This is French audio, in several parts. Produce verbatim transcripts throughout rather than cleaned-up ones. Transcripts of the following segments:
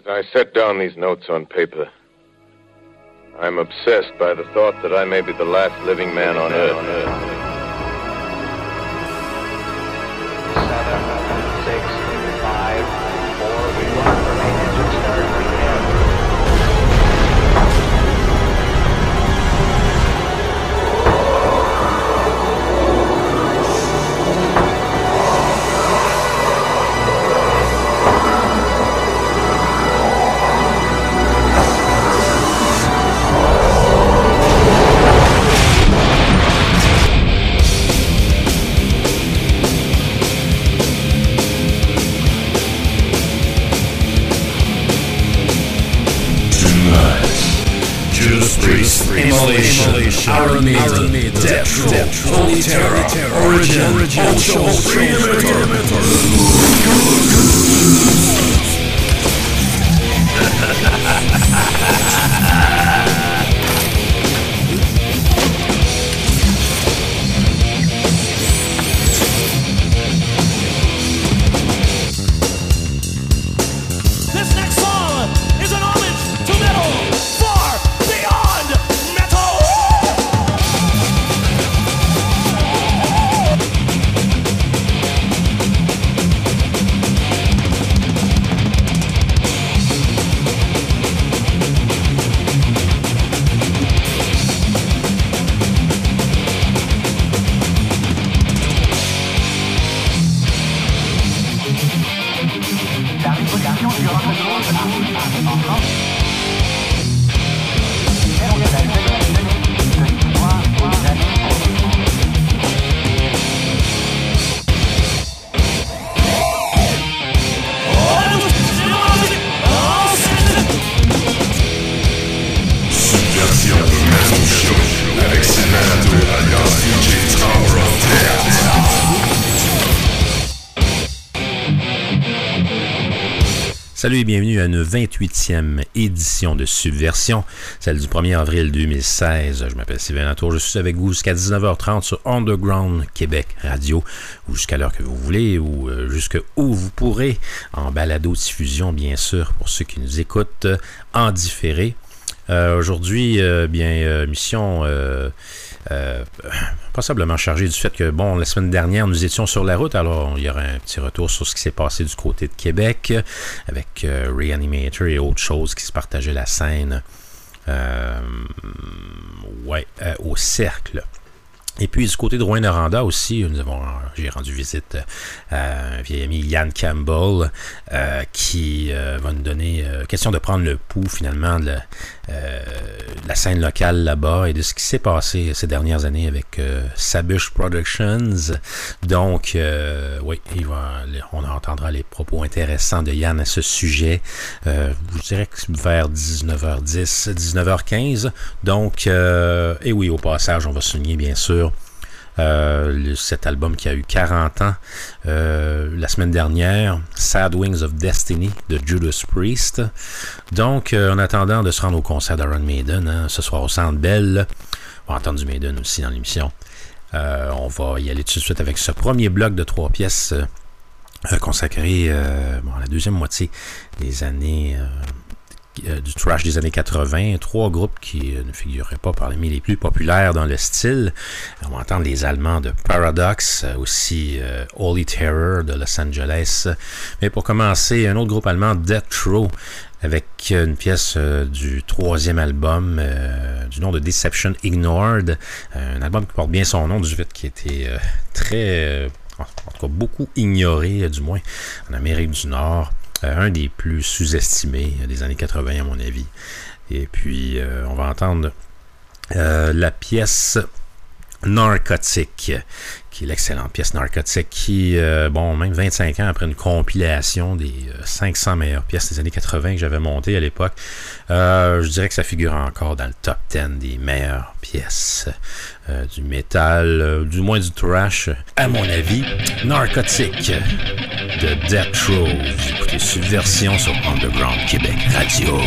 As I set down these notes on paper, I'm obsessed by the thought that I may be the last living man on Earth. Seven, six, five, four, we lock the main engine start, we have. Priest, Immolation, Iron Maiden, Death Row, Holy Terror, Origin, Old Show, Reanimator. This next song is an homage to metal far beyond metal. Subversion de Metal Show avec Sylvain alias D J Tower of Death. Salut et bienvenue à une vingt-huitième édition de Subversion, celle du premier avril deux mille seize. Je m'appelle Sylvain Latour, je suis avec vous jusqu'à dix-neuf heures trente sur Underground Québec Radio, ou jusqu'à l'heure que vous voulez, ou euh, jusqu'à où vous pourrez, en balado-diffusion bien sûr, pour ceux qui nous écoutent en différé. Euh, aujourd'hui, euh, bien, euh, mission euh, euh, passablement chargée du fait que, bon, la semaine dernière, nous étions sur la route, alors il y aura un petit retour sur ce qui s'est passé du côté de Québec, avec euh, Reanimator et autres choses qui se partageaient la scène euh, ouais, euh, au Cercle. Et puis du côté de Rouyn-Noranda aussi, nous avons, j'ai rendu visite à un vieil ami Yann Campbell euh, qui euh, va nous donner euh, question de prendre le pouls finalement de la, euh, de la scène locale là-bas et de ce qui s'est passé ces dernières années avec euh, Sabush Productions. Donc, euh, oui, il va, on entendra les propos intéressants de Yann à ce sujet. Euh, je dirais que vers dix-neuf heures dix, dix-neuf heures quinze. Donc, euh, et oui, au passage, on va souligner bien sûr Euh, le, cet album qui a eu quarante ans euh, la semaine dernière, Sad Wings of Destiny de Judas Priest. Donc euh, en attendant de se rendre au concert d'Iron Maiden hein, ce soir au Centre Bell, on va entendre du Maiden aussi dans l'émission. Euh, on va y aller tout de suite avec ce premier bloc de trois pièces euh, consacré euh, bon, à la deuxième moitié des années euh, du thrash des années quatre-vingts, trois groupes qui ne figuraient pas parmi les plus populaires dans le style. On va entendre les Allemands de Paradox, aussi euh, Holy Terror de Los Angeles. Mais pour commencer, un autre groupe allemand, Death Row, avec une pièce euh, du troisième album euh, du nom de Deception Ignored, un album qui porte bien son nom du fait qu'il était euh, très, euh, en tout cas beaucoup ignoré, euh, du moins en Amérique du Nord. Euh, un des plus sous-estimés des années quatre-vingts à mon avis. Et puis euh, on va entendre euh, la pièce Narcotic, qui est l'excellente pièce Narcotic, qui, euh, bon, même vingt-cinq ans après une compilation des euh, cinq cents meilleures pièces des années quatre-vingts que j'avais montées à l'époque, euh, je dirais que ça figure encore dans le top dix des meilleures pièces euh, du métal, euh, du moins du thrash, à mon avis. Narcotic de Death Row. Vous écoutez Subversion sur Underground Québec Radio.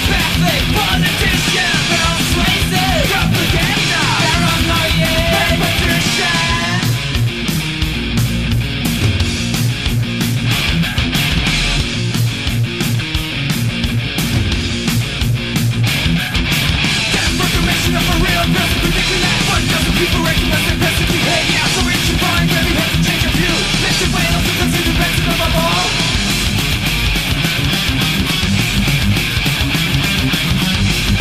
All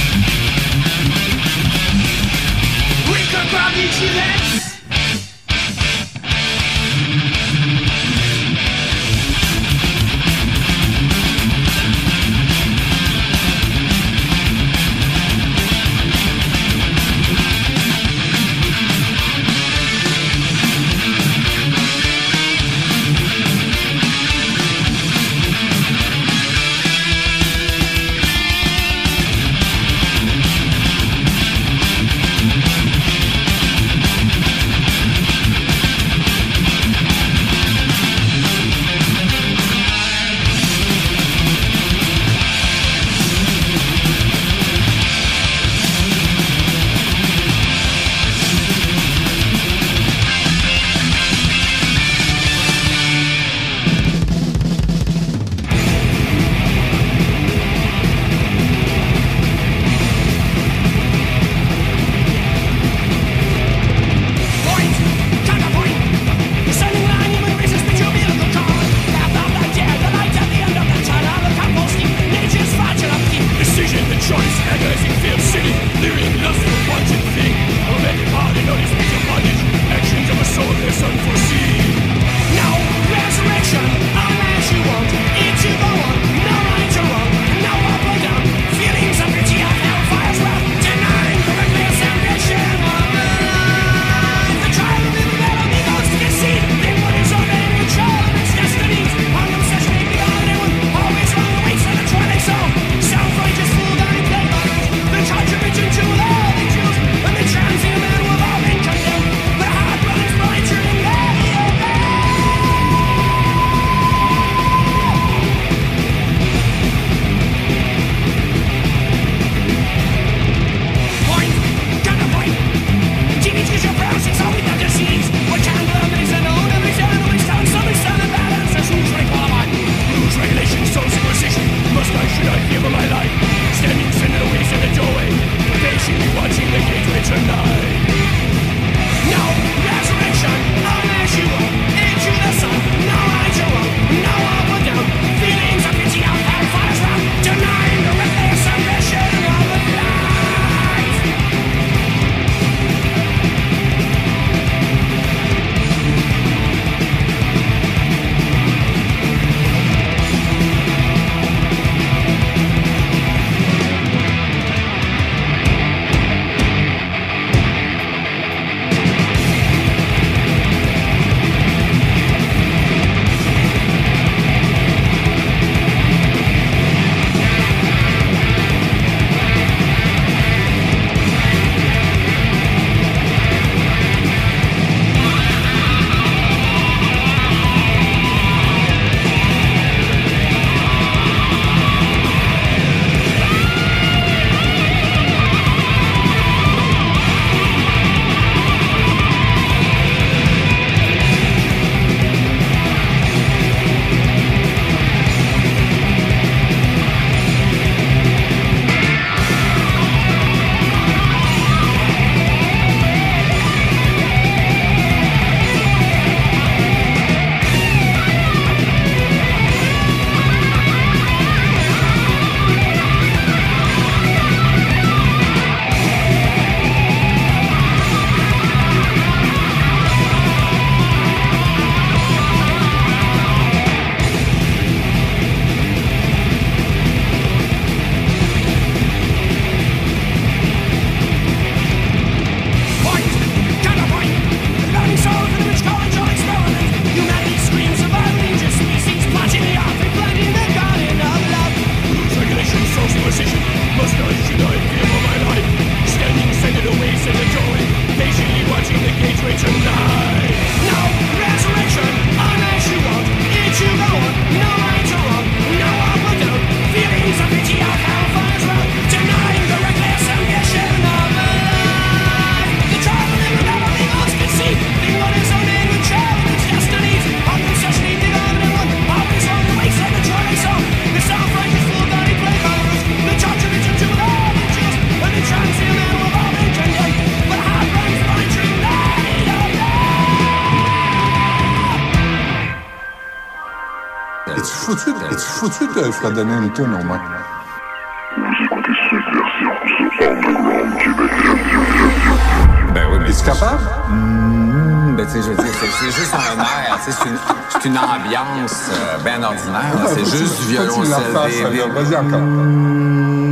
faut-tu te fredonner une toune au moins? Vous écoutez Subversion sur Underground Québec. Ben oui, mais... Es-tu capable? Mmh, ben tu sais, je veux dire, c'est, c'est juste un air, tu sais, c'est une, c'est une ambiance euh, ben ordinaire, là, c'est Faut-tu- juste du faut-tu violoncelle. la refaire, des- celle-là? des- Vas-y encore.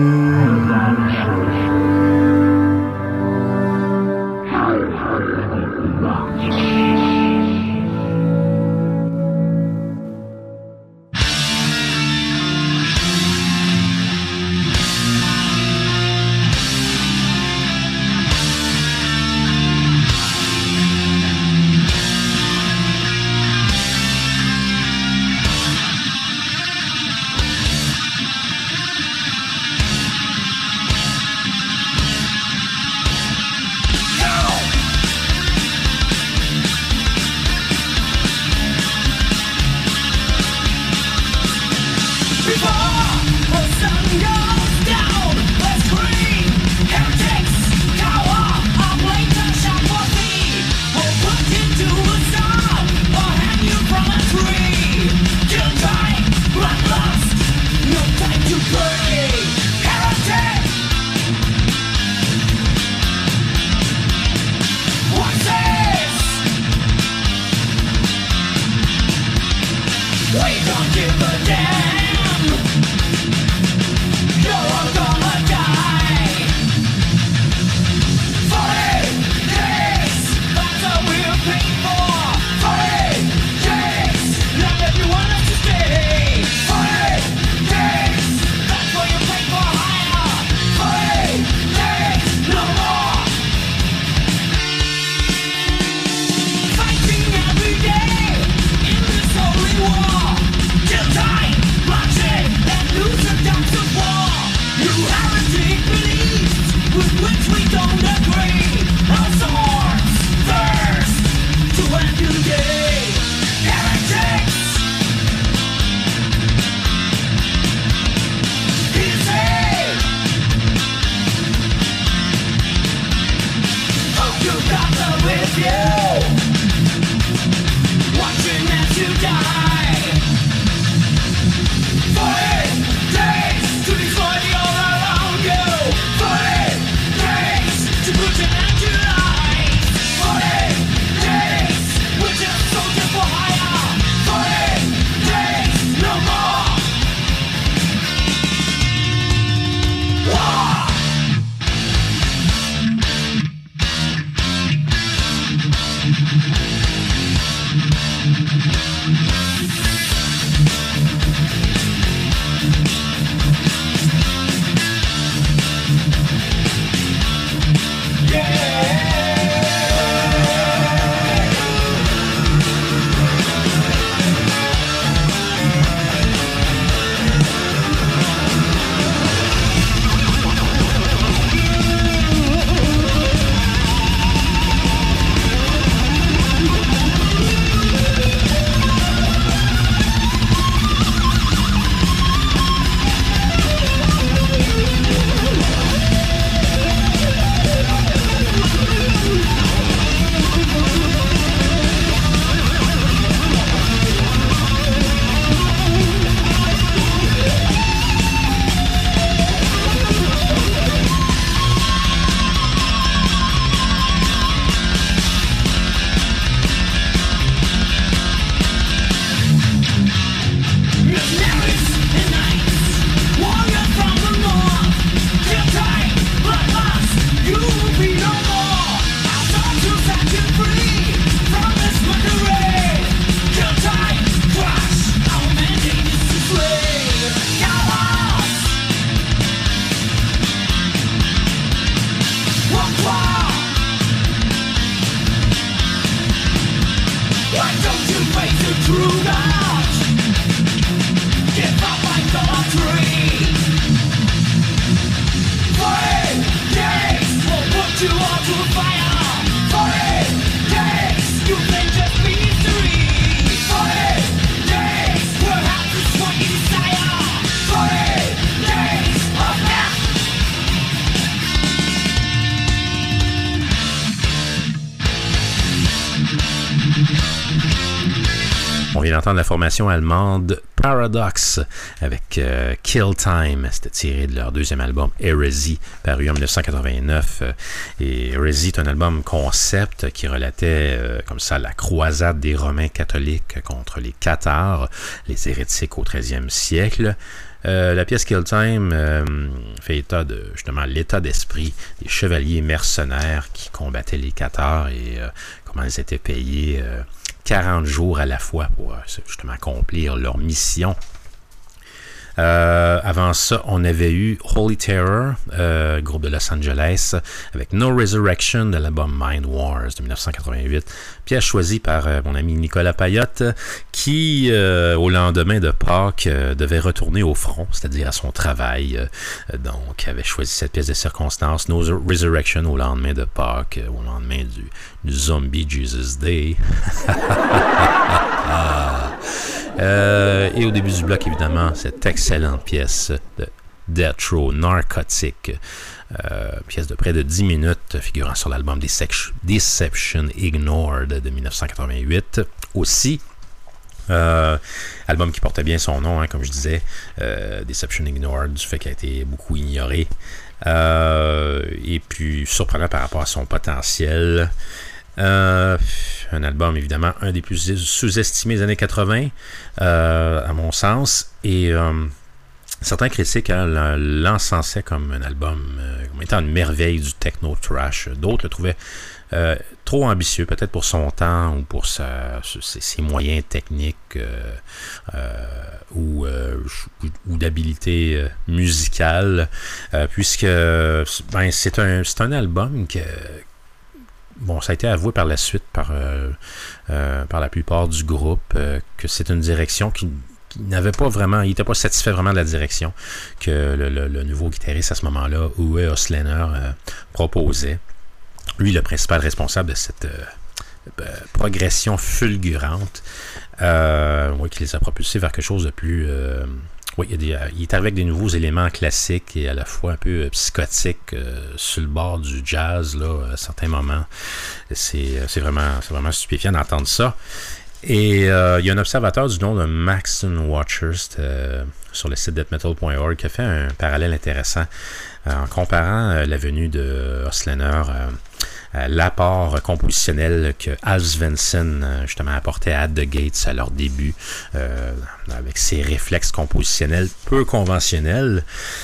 vient d'entendre la formation allemande Paradox avec euh, Kill Time. C'était tiré de leur deuxième album Heresy, paru en dix-neuf cent quatre-vingt-neuf. Et Heresy est un album concept qui relatait euh, comme ça la croisade des Romains catholiques contre les Cathares, les hérétiques au treizième siècle. Euh, la pièce Kill Time euh, fait état de justement l'état d'esprit des chevaliers mercenaires qui combattaient les Cathares et euh, comment ils étaient payés euh, quarante jours à la fois pour euh, justement accomplir leur mission. Euh, avant ça, on avait eu Holy Terror, euh, groupe de Los Angeles, avec No Resurrection de l'album Mind Wars de dix-neuf cent quatre-vingt-huit. Pièce choisie par euh, mon ami Nicolas Payotte, qui, euh, au lendemain de Pâques, euh, devait retourner au front, c'est-à-dire à son travail. Euh, donc, avait choisi cette pièce de circonstance, No Resurrection, au lendemain de Pâques, euh, au lendemain du, du Zombie Jesus Day. ah. Euh, et au début du bloc, évidemment, cette excellente pièce de Death Row, Narcotic, euh, pièce de près de dix minutes, figurant sur l'album Deception Ignored de dix-neuf cent quatre-vingt-huit. Aussi, euh, album qui portait bien son nom, hein, comme je disais, euh, Deception Ignored, du fait qu'il a été beaucoup ignoré, euh, et puis surprenant par rapport à son potentiel. Euh, un album évidemment un des plus sous-estimés des années quatre-vingt euh, à mon sens, et euh, certains critiques hein, l'encensaient comme un album euh, comme étant une merveille du techno trash. D'autres le trouvaient euh, trop ambitieux, peut-être pour son temps ou pour sa, ses, ses moyens techniques euh, euh, ou, euh, ou d'habilité euh, musicale, euh, puisque ben, c'est un, c'est un album que bon, ça a été avoué par la suite par, euh, euh, par la plupart du groupe euh, que c'est une direction qui, qui n'avait pas vraiment, il n'était pas satisfait vraiment de la direction que le, le, le nouveau guitariste à ce moment-là, Uwe Oslener, euh, proposait. Lui, le principal responsable de cette euh, progression fulgurante euh, oui, qui les a propulsés vers quelque chose de plus... Euh, Oui, il, y a des, il est arrivé avec des nouveaux éléments classiques et à la fois un peu euh, psychotiques euh, sur le bord du jazz là, à certains moments. C'est, c'est, vraiment, c'est vraiment stupéfiant d'entendre ça. Et euh, il y a un observateur du nom de Maxton Watchurst euh, sur le site death metal point org qui a fait un parallèle intéressant euh, en comparant euh, la venue de Oslener euh, à l'apport compositionnel que Al Svensson euh, justement apportait à At the Gates à leur début euh, avec ses réflexes compositionnels peu conventionnels.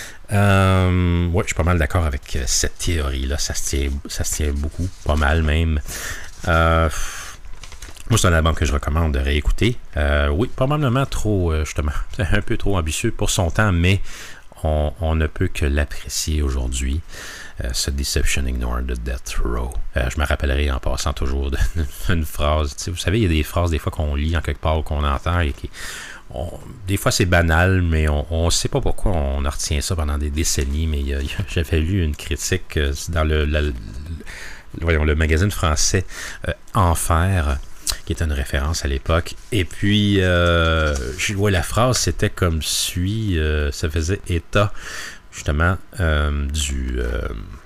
Euh, oui, je suis pas mal d'accord avec cette théorie-là. Ça se tient, ça se tient beaucoup, pas mal même. Euh, Moi, c'est un album que je recommande de réécouter. Euh, oui, probablement trop, euh, justement, un peu trop ambitieux pour son temps, mais on, on ne peut que l'apprécier aujourd'hui. Euh, ce Deception Ignored de Death Row. Euh, je me rappellerai en passant toujours d'une phrase. Vous savez, il y a des phrases des fois qu'on lit en quelque part ou qu'on entend et qui... On, des fois c'est banal, mais on ne sait pas pourquoi on en retient ça pendant des décennies, mais il y a, j'avais lu une critique euh, dans le, la, le, voyons, le magazine français euh, Enfer, qui était une référence à l'époque. Et puis, euh, je vois la phrase, c'était comme suit, euh, ça faisait état, justement, euh, du... Euh,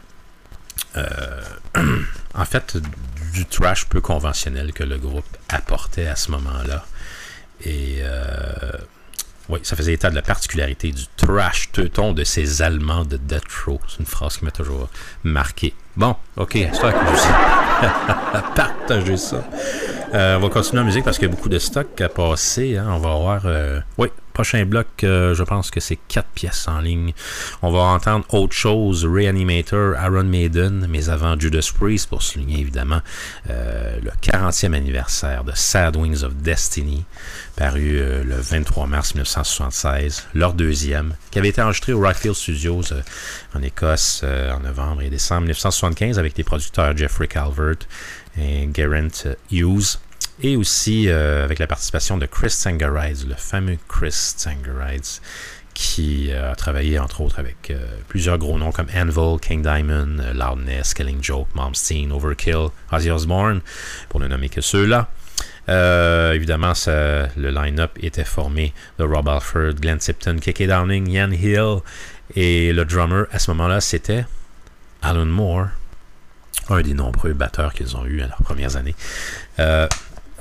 euh, en fait, du trash peu conventionnel que le groupe apportait à ce moment-là. Et... Euh, oui, ça faisait état de la particularité du trash teuton de ces Allemands de Death Row. C'est une phrase qui m'a toujours marqué. Bon, ok, c'est toi que je partager ça. Euh, on va continuer en musique parce qu'il y a beaucoup de stock à passer. Hein. On va voir... Euh, oui, prochain bloc, euh, je pense que c'est quatre pièces en ligne. On va entendre autre chose, Reanimator, Iron Maiden, mais avant Judas Priest, pour souligner évidemment euh, le quarantième anniversaire de Sad Wings of Destiny, paru euh, le vingt-trois mars dix-neuf cent soixante-seize, leur deuxième, qui avait été enregistré au Rockfield Studios euh, en Écosse euh, en novembre et décembre dix-neuf cent soixante-quinze avec les producteurs Jeffrey Calvert et Geraint Hughes. Et aussi euh, avec la participation de Chris Tsangarides, le fameux Chris Tsangarides, qui euh, a travaillé entre autres avec euh, plusieurs gros noms comme Anvil, King Diamond, euh, Loudness, Killing Joke, Malmsteen, Overkill, Ozzy Osbourne, pour ne nommer que ceux-là. Euh, évidemment, ça, le line-up était formé de Rob Halford, Glenn Tipton, K K Downing, Ian Hill, et le drummer à ce moment-là, c'était Alan Moore, un des nombreux batteurs qu'ils ont eu à leurs premières années. Euh,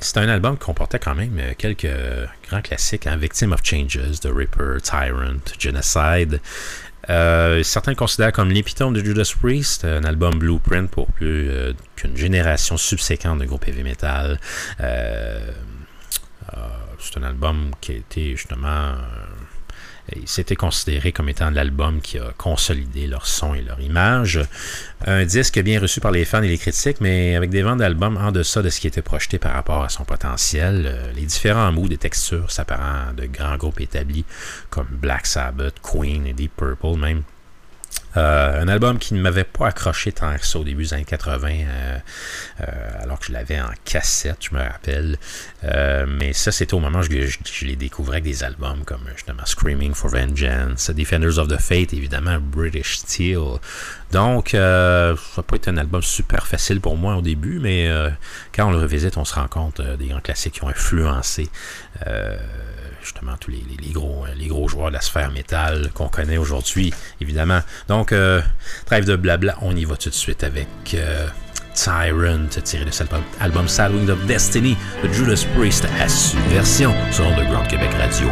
c'est un album qui comportait quand même quelques grands classiques, hein? Victim of Changes, The Ripper, Tyrant, Genocide. Euh, certains le considèrent comme l'épitome de Judas Priest, un album blueprint pour plus euh, qu'une génération subséquente de groupes heavy metal. Euh, euh, c'est un album qui a été justement... Euh, il s'était considéré comme étant l'album qui a consolidé leur son et leur image. Un disque bien reçu par les fans et les critiques, mais avec des ventes d'albums en deçà de ce qui était projeté par rapport à son potentiel. Les différents moods et textures s'apparent de grands groupes établis comme Black Sabbath, Queen et Deep Purple même. Euh, un album qui ne m'avait pas accroché tant que ça au début des années quatre-vingts, euh, euh, alors que je l'avais en cassette, je me rappelle. Euh, mais ça, c'était au moment où je, je, je les découvrais avec des albums comme justement Screaming for Vengeance, Defenders of the Faith, évidemment British Steel. Donc, euh, ça n'a pas été un album super facile pour moi au début, mais euh, quand on le revisite, on se rend compte euh, des grands classiques qui ont influencé euh, justement tous les, les, les, gros, les gros joueurs de la sphère métal qu'on connaît aujourd'hui, évidemment. Donc, euh, trêve de blabla, on y va tout de suite avec euh, Tyrant, tiré de cet album Sad Wings of Destiny de Judas Priest à Subversion sur Underground Québec Radio.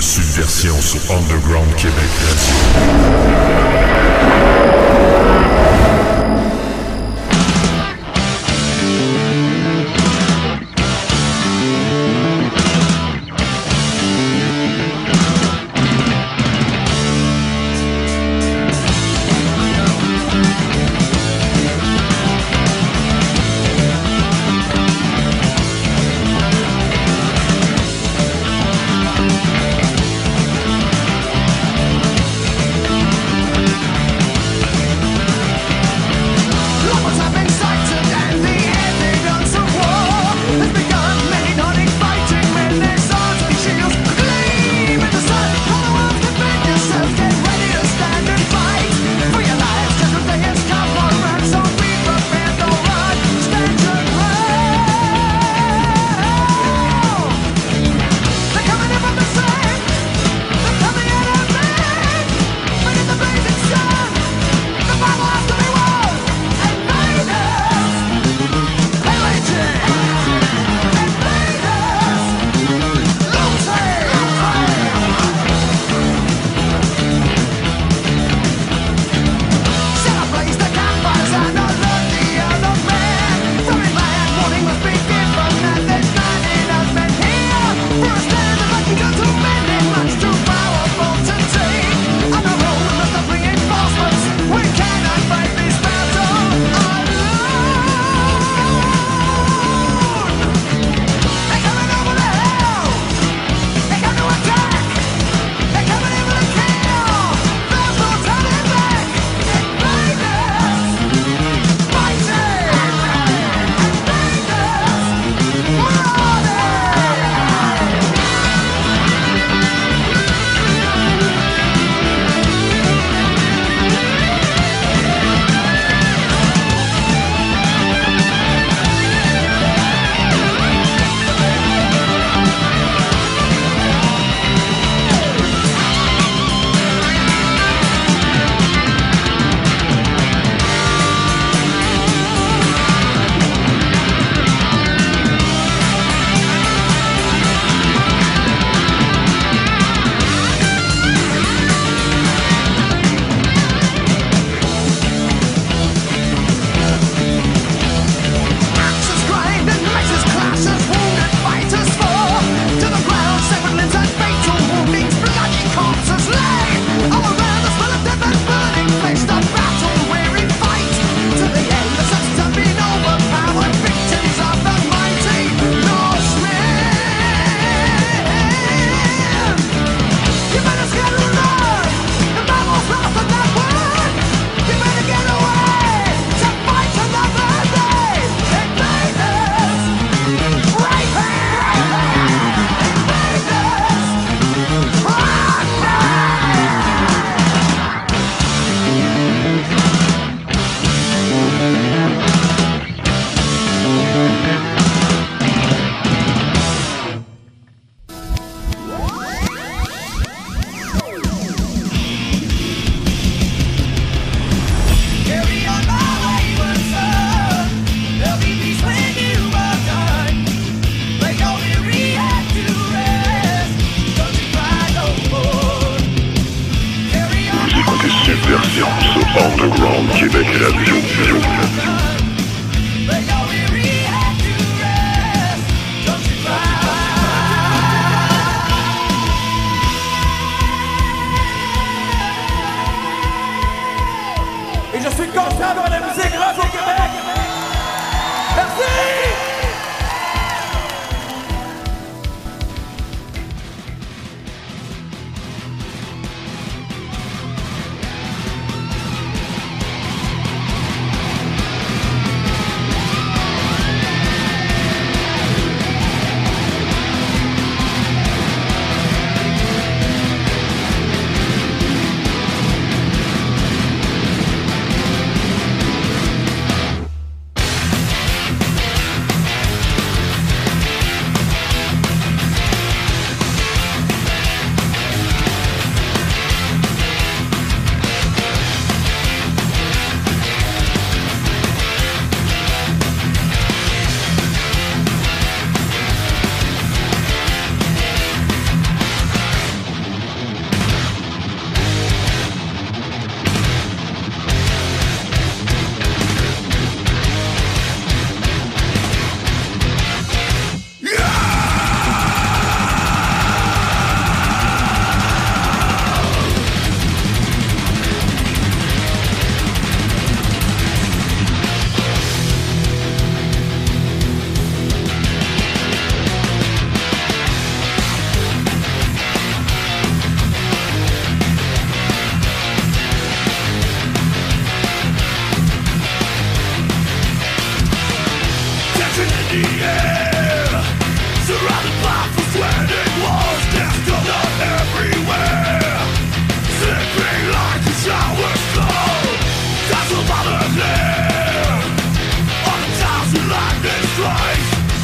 de Subversion sur Underground Québec Radio.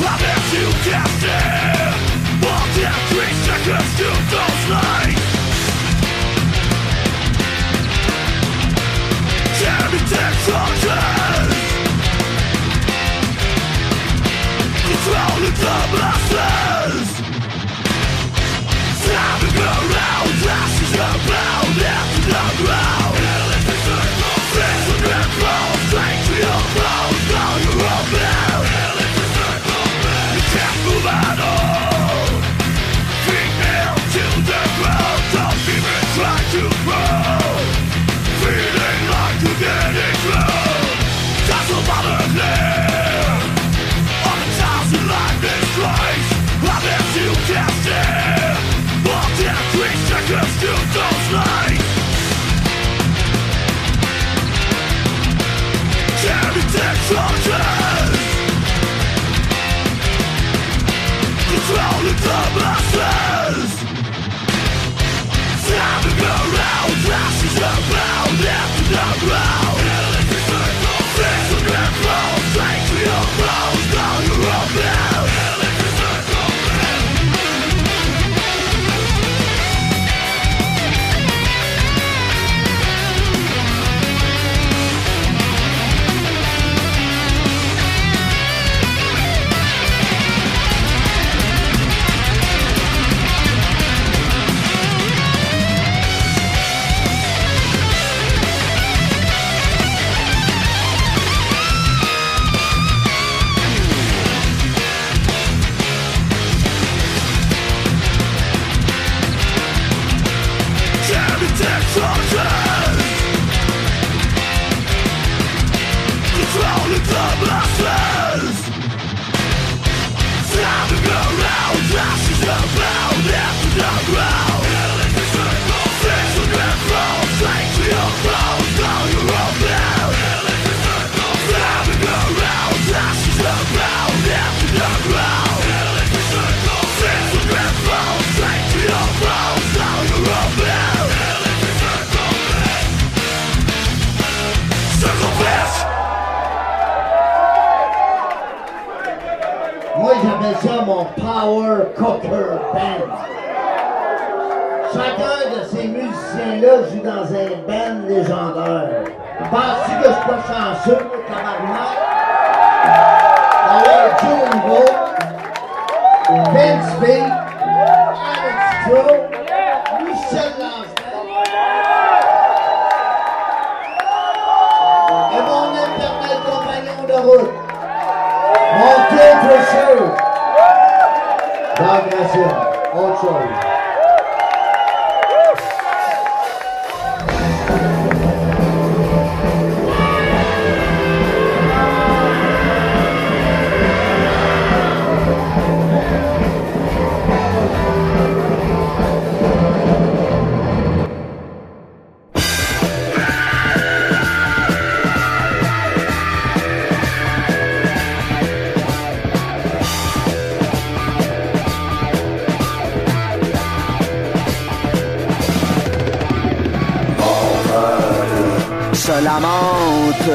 I've had to cast in all down three seconds to those lights. Jeremy takes charges, controlling the masses. Slamming around, ashes abound after the ground. Things will get close, straight to your clothes, now you're all bound. You can't move at all. Feet nailed to the ground, don't even try to grow. Feeling like you're getting through, doesn't bother clear. On a thousand like this place, I've had to cast in all down three seconds to those lights. Jeremy takes charges, controlling the masses. Slamming around, ashes abound after the ground. Things will get close, straight to your clothes, now you're all bound. Controlling the masses. Slamming around, ashes abound after the ground. Things will get close, straight to your clothes, now you're all bound. Slamming around, ashes abound after the ground. Things will get close, straight to your clothes, now you're all bound. Circle back. Moi, j'appelle ça mon Power Cooker Band. Chacun de ces musiciens-là joue dans un band légendaire. Penses-tu que je suis pas chanceux, moi, tabarnak? D'ailleurs, Joe Nivo, Vince V, Alex Joe, Michel Lansdale et mon éternel compagnon de route, mon Dieu précieux, Doug Gratian, autre chose. Se lamente,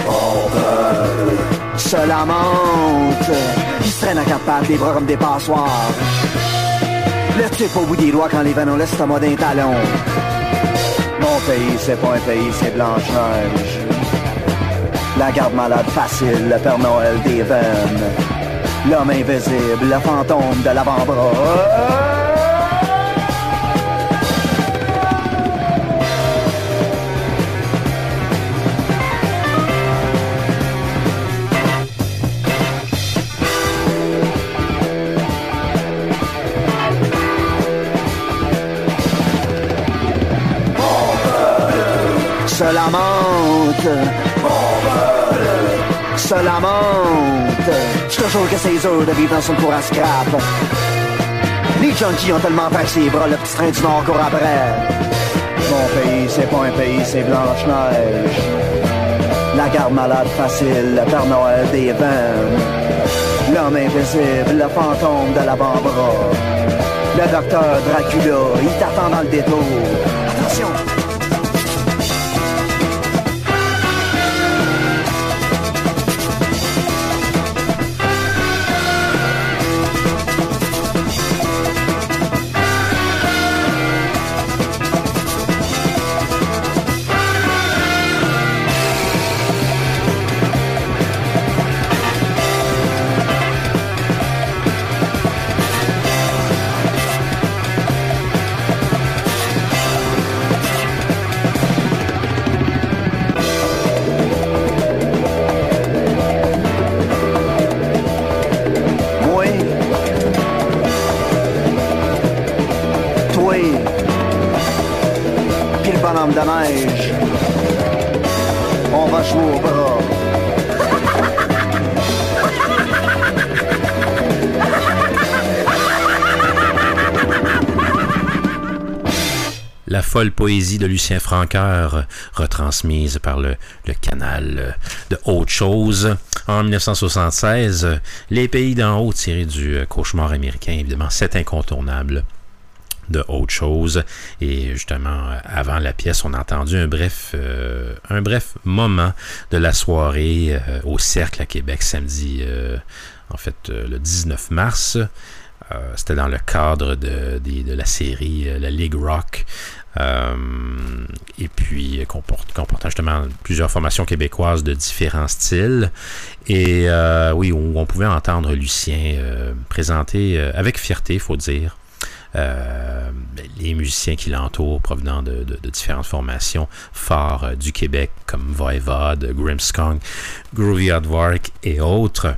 se lamente, qui se traîne à quatre pattes, des bras comme des passoires. Le type au bout des doigts quand les veines ont l'estomac d'un talon. Mon pays, c'est pas un pays, c'est Blanche-Neige. La garde malade facile, le Père Noël des veines. L'homme invisible, le fantôme de l'avant-bras. Se lamente, se lamente. J'suis toujours que c'est dur de vivre dans son cours à scrap. Les junkies ont tellement percé les bras, le petit train du Nord court après. Mon pays, c'est pas un pays, c'est Blanche-Neige. La garde malade facile, le Père Noël des veines. L'homme invisible, le fantôme de l'avant-bras. Le docteur Dracula, il t'attend dans le détour. Attention! neige. On va jouer au bras. La folle poésie de Lucien Francoeur, retransmise par le, le canal de Autre Chose. En dix-neuf cent soixante-seize, Les Pays d'en haut, tiré du cauchemar américain, évidemment, c'est incontournable de Autre Chose. Et justement, avant la pièce, on a entendu un bref, euh, un bref moment de la soirée euh, au Cercle à Québec, samedi, euh, en fait, euh, le dix-neuf mars. Euh, c'était dans le cadre de, de, de la série euh, La Ligue Rock, euh, et puis comporte, comportant justement plusieurs formations québécoises de différents styles. Et euh, oui, où on pouvait entendre Lucien euh, présenter euh, avec fierté, il faut dire, euh, les musiciens qui l'entourent, provenant de, de, de différentes formations phares euh, du Québec, comme Voivod, Grimmskong, Groovy Aardvark et autres.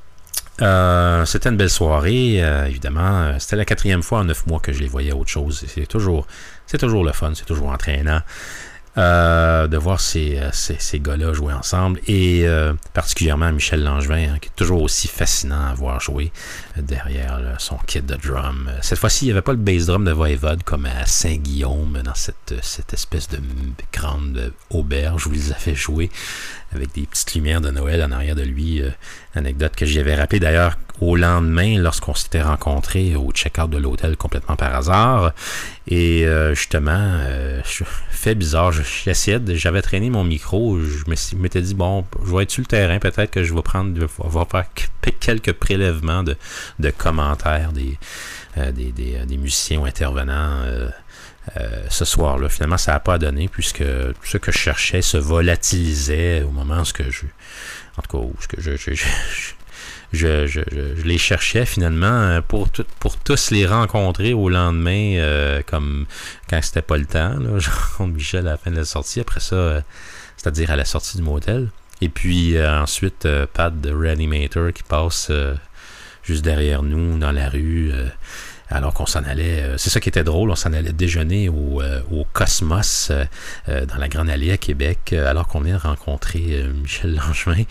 Euh, c'était une belle soirée, euh, évidemment. C'était la quatrième fois en neuf mois que je les voyais Autre Chose. C'est toujours, c'est toujours le fun, c'est toujours entraînant euh, de voir ces, ces, ces gars-là jouer ensemble. Et euh, particulièrement Michel Langevin, hein, qui est toujours aussi fascinant à voir jouer euh, derrière là, son kit de drum. Cette fois-ci, il n'y avait pas le bass drum de Voivod comme à Saint-Guillaume, dans cette, cette espèce de grande auberge où ils avaient joué, avec des petites lumières de Noël en arrière de lui. Euh, anecdote que j'y avais rappelé d'ailleurs au lendemain, lorsqu'on s'était rencontrés au check-out de l'hôtel complètement par hasard. Et euh, justement, euh, fait bizarre, j'essayais, j'avais traîné mon micro, je me suis, m'étais dit, bon, je vais être sur le terrain, peut-être que je vais prendre, je vais faire quelques prélèvements de, de commentaires des, euh, des, des, des musiciens ou intervenants euh, Euh, ce soir-là. Finalement, ça n'a pas donné, puisque tout ce que je cherchais se volatilisait au moment où ce que je, en tout cas, où ce que je, je, je, je, je, je, je les cherchais finalement pour, tout, pour tous les rencontrer au lendemain, euh, comme quand c'était pas le temps. Là, je rencontre Michel à la fin de la sortie. Après ça, euh, c'est-à-dire à la sortie du motel. Et puis euh, ensuite, euh, Pat de Reanimator qui passe euh, juste derrière nous dans la rue. Euh, alors qu'on s'en allait, euh, c'est ça qui était drôle, on s'en allait déjeuner au, euh, au Cosmos euh, euh, dans la Grande Allée à Québec, euh, alors qu'on vient de rencontrer euh, Michel Langevin,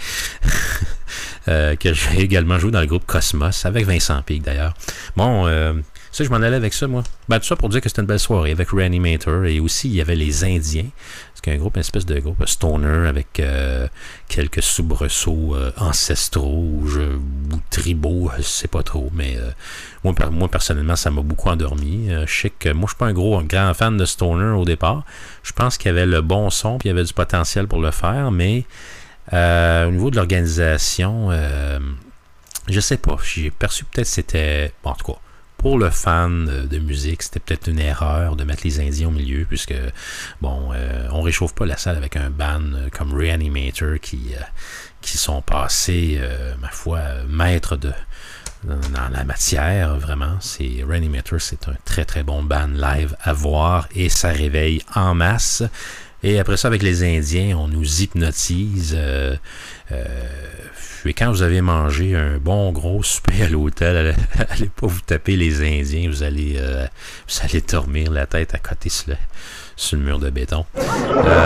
euh, que j'ai également joué dans le groupe Cosmos, avec Vincent Pic d'ailleurs. Bon, euh, ça, je m'en allais avec ça, moi. Ben, tout ça pour dire que c'était une belle soirée avec Reanimator, et aussi il y avait les Indiens, c'est un groupe, une espèce de groupe stoner avec euh, quelques soubresauts euh, ancestraux ou, je, ou tribaux, je sais pas trop, mais euh, moi, per, moi personnellement ça m'a beaucoup endormi. Euh, je sais que moi je suis pas un gros un grand fan de stoner au départ. Je pense qu'il y avait le bon son puis il y avait du potentiel pour le faire, mais euh, au niveau de l'organisation, euh, je sais pas, j'ai perçu peut-être que c'était, bon, en tout cas, pour le fan de musique, c'était peut-être une erreur de mettre les Indiens au milieu, puisque, bon, euh, on réchauffe pas la salle avec un band comme Reanimator qui, euh, qui sont passés, euh, ma foi, maîtres de, dans la matière, vraiment. C'est Reanimator, c'est un très très bon band live à voir et ça réveille en masse. Et après ça, avec les Indiens, on nous hypnotise. Euh, euh, et quand vous avez mangé un bon gros souper à l'hôtel, allez, allez pas vous taper les Indiens, vous allez, euh, vous allez dormir la tête à côté sur le, sur le mur de béton. Euh,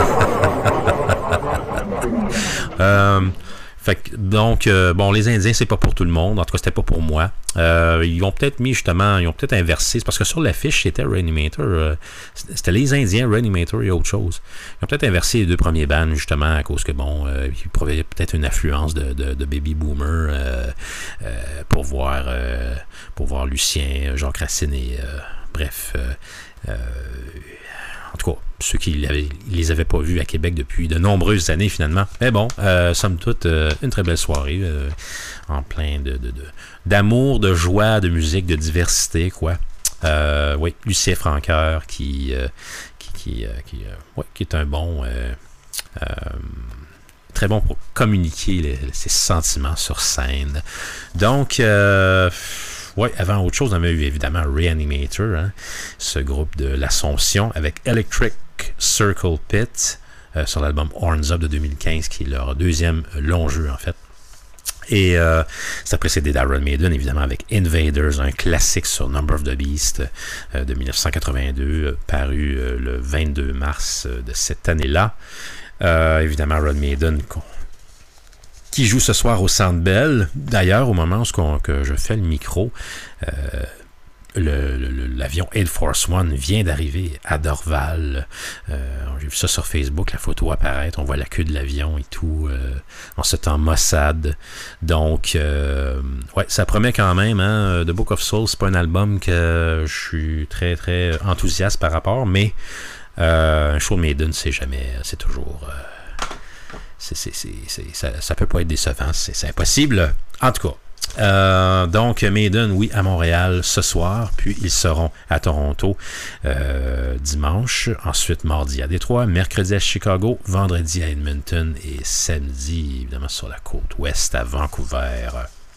euh, Fait que, donc, euh, bon, les Indiens, c'est pas pour tout le monde. En tout cas, c'était pas pour moi. Euh, ils ont peut-être mis, justement, ils ont peut-être inversé. C'est parce que sur l'affiche, c'était Reanimator. Euh, c'était les Indiens, Reanimator et autre chose. Ils ont peut-être inversé les deux premiers bands, justement, à cause que, bon, euh, ils provenaient peut-être une affluence de, de, de Baby Boomer euh, euh, pour voir euh, pour voir Lucien, Jacques Racine et, euh, bref, euh, euh, en tout cas, ceux qui ne les avaient pas vus à Québec depuis de nombreuses années, finalement. Mais bon, euh, somme toute, euh, une très belle soirée, euh, en plein de, de, de, d'amour, de joie, de musique, de diversité, quoi. Euh, oui, Lucien Francoeur, qui, euh, qui, qui, euh, qui, euh, ouais, qui est un bon... Euh, euh, très bon pour communiquer les, ses sentiments sur scène. Donc... Euh, Oui, avant autre chose, on avait eu évidemment Reanimator, hein, ce groupe de l'Assomption, avec Electric Circle Pit, euh, sur l'album Horns Up de deux mille quinze, qui est leur deuxième long jeu, en fait. Et euh, ça a précédé d'Iron Maiden, évidemment, avec Invaders, un classique sur Number of the Beast euh, de dix-neuf cent quatre-vingt-deux, euh, paru euh, le vingt-deux mars euh, de cette année-là. Euh, évidemment, Iron Maiden, qui joue ce soir au Centre Bell. D'ailleurs, au moment où on, que je fais le micro, euh, Le, le, l'avion Air Force One vient d'arriver à Dorval. Euh, j'ai vu ça sur Facebook, la photo apparaître. On voit la queue de l'avion et tout. Euh, en ce temps Mossad. Donc, euh, ouais, ça promet quand même. Hein, The Book of Souls, c'est pas un album que je suis très, très enthousiaste par rapport. Mais euh, un show de Maiden, c'est jamais... C'est toujours... Euh, c'est, c'est, c'est, c'est, ça, ça peut pas être décevant. C'est, c'est impossible. En tout cas. Euh, donc Maiden, oui, à Montréal ce soir, puis ils seront à Toronto euh, dimanche, ensuite mardi à Détroit, mercredi à Chicago, vendredi à Edmonton et samedi évidemment sur la côte ouest à Vancouver.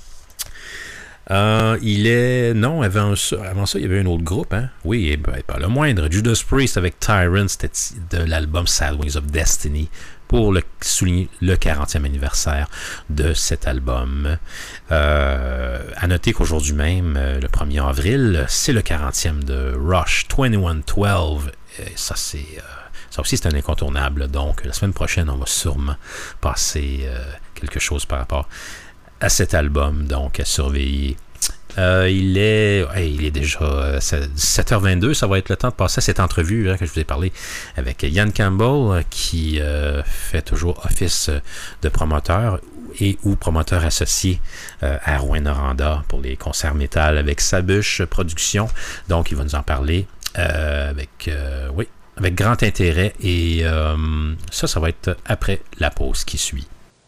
Euh, il est... Non, avant ça, avant ça, il y avait un autre groupe, hein? Oui, ben, pas le moindre, Judas Priest avec Tyrant, c'était de l'album Sad Wings of Destiny, pour le, souligner le quarantième anniversaire de cet album. Euh, à noter qu'aujourd'hui même, le premier avril, c'est le quarantième de Rush, vingt et un douze. Et ça, c'est, euh, ça aussi, c'est un incontournable. Donc, la semaine prochaine, on va sûrement passer euh, quelque chose par rapport à cet album. Donc, à surveiller. Euh, il est hey, il est déjà euh, sept heures vingt-deux, ça va être le temps de passer à cette entrevue hein, que je vous ai parlé avec Ian Campbell euh, qui euh, fait toujours office de promoteur et ou promoteur associé euh, à Rouyn-Noranda pour les concerts métal avec Sabuche Productions. Donc il va nous en parler euh, avec euh, oui, avec grand intérêt et euh, ça, ça va être après la pause qui suit.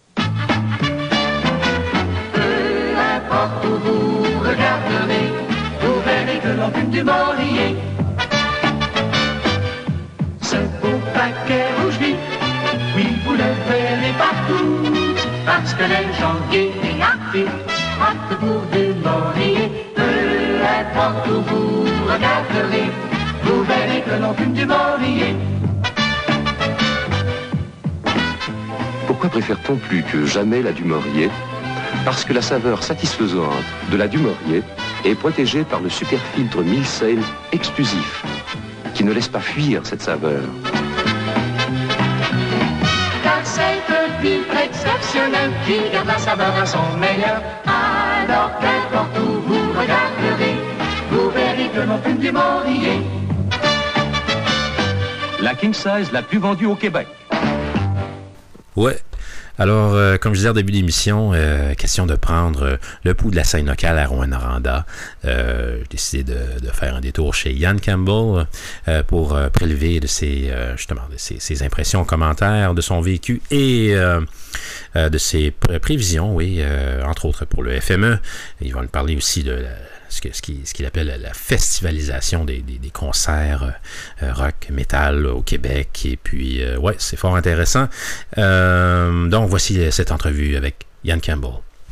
Où vous regarderez, vous verrez que l'on fume du Morier. Ce beau paquet rouge vif, oui, vous le verrez partout, parce que les gens gays et actifs hâtent pour du Morier. Peu importe où vous regarderez, vous verrez que l'on fume du Morier. Pourquoi préfère-t-on plus que jamais la du Morier ? Parce que la saveur satisfaisante de la du Morier est protégée par le super filtre Milsail exclusif, qui ne laisse pas fuir cette saveur. Car c'est un filtre exceptionnel qui garde la saveur à son meilleur. Alors qu'importe où vous regarderez, vous verrez que l'on fume du Morier. La King Size la plus vendue au Québec. Ouais. Alors, euh, comme je disais au début de l'émission, euh, question de prendre euh, le pouls de la scène locale à Rouyn-Noranda. Euh, j'ai décidé de, de faire un détour chez Ian Campbell euh, pour euh, prélever de ses, euh, justement, de ses, ses impressions, commentaires de son vécu et euh, euh, de ses pré- prévisions, oui, euh, entre autres pour le F M E. Ils vont nous parler aussi de la, ce, que, ce, qu'il, ce qu'il appelle la festivalisation des, des, des concerts euh, rock, métal au Québec. Et puis, euh, ouais, c'est fort intéressant. Euh, donc, voici cette entrevue avec Ian Campbell.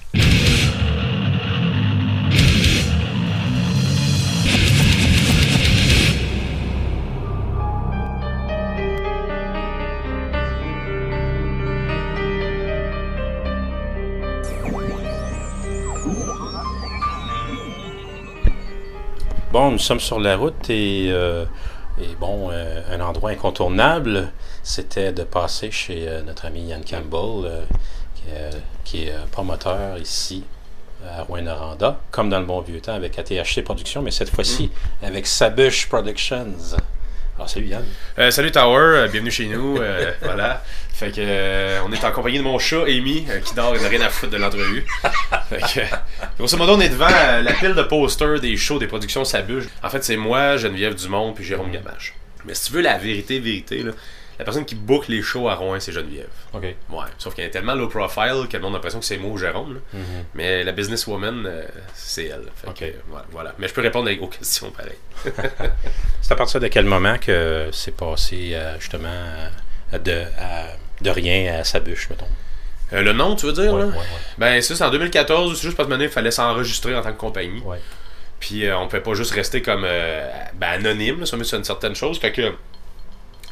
Bon, nous sommes sur la route et, euh, et bon, euh, un endroit incontournable, c'était de passer chez euh, notre ami Ian Campbell, euh, qui, euh, qui est euh, promoteur ici à Rouyn-Noranda, comme dans le bon vieux temps avec A T H C Productions, mais cette fois-ci mm. avec Sabuche Productions. Alors, salut Yann. Euh, salut Tower, euh, bienvenue chez nous. Euh, voilà. Fait que euh, on est en compagnie de mon chat Amy euh, qui dort, il n'a rien à foutre de l'entrevue. Fait que euh, grosso modo, on est devant euh, la pile de posters des shows des productions Sabuche. En fait, c'est moi, Geneviève Dumont puis Jérôme Gamache. Mais si tu veux la vérité, vérité, là, la personne qui book les shows à Rouen, c'est Geneviève. OK. Ouais. Sauf qu'elle est tellement low profile que le monde a l'impression que c'est moi ou Jérôme. Mm-hmm. Mais la businesswoman, euh, c'est elle. Fait OK. Que, euh, voilà, voilà. Mais je peux répondre aux questions pareil. C'est à partir de quel moment que c'est passé euh, justement à, de, à, de rien à Sabuche, mettons? Euh, le nom, tu veux dire? Ouais, là? Ouais, ouais. Ben, ça, c'est en deux mille quatorze. C'est juste parce que il fallait s'enregistrer en tant que compagnie. Ouais. Puis euh, on pouvait pas juste rester comme euh, ben, anonyme, là, ça, c'est une certaine chose. Fait que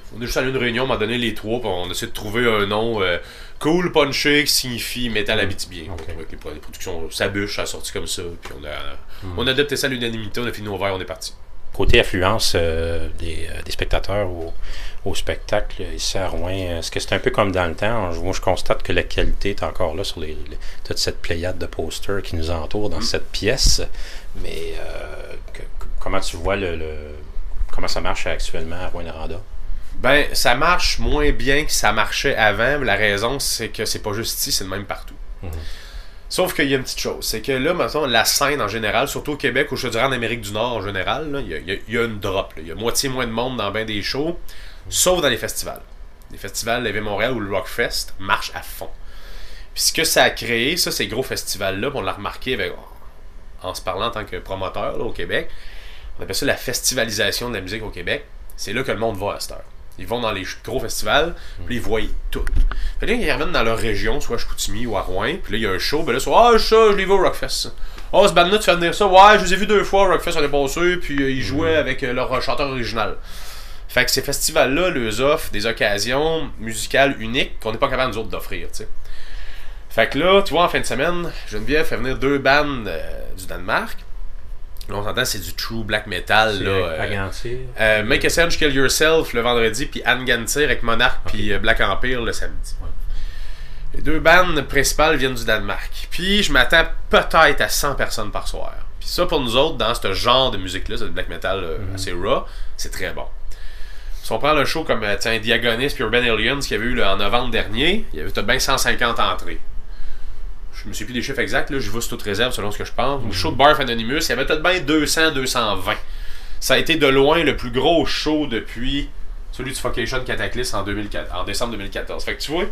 On est juste allé à une réunion, on m'a donné les trois, puis on a essayé de trouver un nom euh, cool, punché, qui signifie métal Abitibi. Okay. Avec les, les productions Sabuche, ça a sorti comme ça, puis on a, mm. on a adopté ça à l'unanimité, on a fini nos verres, on est parti. Côté affluence euh, des, euh, des spectateurs au, au spectacle ici à Rouen, est-ce que c'est un peu comme dans le temps? Moi, je constate que la qualité est encore là sur les, les, toute cette pléiade de posters qui nous entoure dans mm. cette pièce. Mais euh, que, comment tu vois le, le comment ça marche actuellement à Rouyn-Noranda? Ben, ça marche moins bien que ça marchait avant. La raison, c'est que c'est pas juste ici, c'est le même partout. Mm-hmm. Sauf qu'il y a une petite chose, c'est que là, maintenant, la scène en général, surtout au Québec, ou je dirais en Amérique du Nord en général, il y, y, y a une drop. Il y a moitié moins de monde dans bien des shows, mm-hmm. sauf dans les festivals. Les festivals, l'E V Montréal ou le Rockfest marchent à fond. Puis ce que ça a créé, ça, ces gros festivals-là, on l'a remarqué avec, en se parlant en tant que promoteur là, au Québec, on appelle ça la festivalisation de la musique au Québec. C'est là que le monde va à cette heure. Ils vont dans les gros festivals, puis ils voient tout. Fait que là, ils reviennent dans leur région, soit à Chicoutimi ou à Rouen, puis là, il y a un show, ben là, c'est ah, ça, je l'ai vu au Rockfest. Ah, oh, ce band-là, tu fais venir ça. Ouais, je les ai vus deux fois au Rockfest, on est passé, puis euh, ils jouaient avec euh, leur chanteur original. Fait que ces festivals-là leur offrent des occasions musicales uniques qu'on n'est pas capable, nous autres, d'offrir, tu sais. Fait que là, tu vois, en fin de semaine, Geneviève fait venir deux bands euh, du Danemark. Là, on s'entend, c'est du true black metal. C'est là, euh, euh, Make a Sense, Kill Yourself le vendredi, puis Anne Gantir avec Monarch, okay. puis euh, Black Empire le samedi. Ouais. Les deux bandes principales viennent du Danemark. Puis je m'attends peut-être à cent personnes par soir. Puis ça, pour nous autres, dans ce genre de musique-là, c'est du black metal euh, mm-hmm. assez raw, c'est très bon. Si on prend le show comme tiens, Diagonist puis Urban Aliens qu'il y avait eu là, en novembre dernier, il y avait tout bien cent cinquante entrées. Je me suis plus des chiffres exacts, là, je vais sur toute réserve selon ce que je pense. Mm-hmm. Le show de Barf Anonymous, il y avait peut-être bien deux cents à deux cent vingt. Ça a été de loin le plus gros show depuis celui du Suffocation Cataclysm en, deux mille quatre, en décembre deux mille quatorze. Fait que tu vois,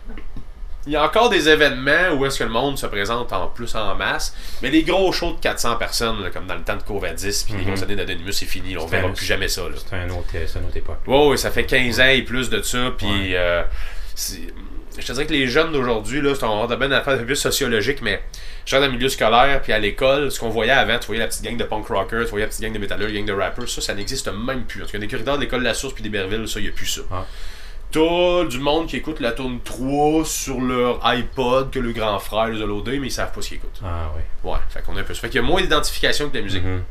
il y a encore des événements où est-ce que le monde se présente en plus en masse, mais les gros shows de quatre cents personnes, là, comme dans le temps de Covadis, puis mm-hmm. les grosses années d'Anonymous, c'est fini, là, on ne verra plus jamais ça. Là. C'est, un autre, c'est une autre époque. Ouais, ouais, ça fait quinze ans et plus de ça, puis ouais. euh, c'est... Je te dirais que les jeunes d'aujourd'hui, là, c'est un de bien affaire un peu plus sociologique, mais genre dans le milieu scolaire puis à l'école, ce qu'on voyait avant, tu voyais la petite gang de punk rockers, tu voyais la petite gang de métalleux, la gang de rappers, ça, ça n'existe même plus. En tout cas, des corridors de l'école de la Source puis d'Héberville, ça, il n'y a plus ça. Ah. T'as du monde qui écoute la tourne trois sur leur iPod que le grand frère les a loadé, mais ils savent pas ce qu'ils écoutent. Ah oui. Ouais, fait qu'on a un peu ça. Fait qu'il y a moins d'identification que de la musique. Mm-hmm.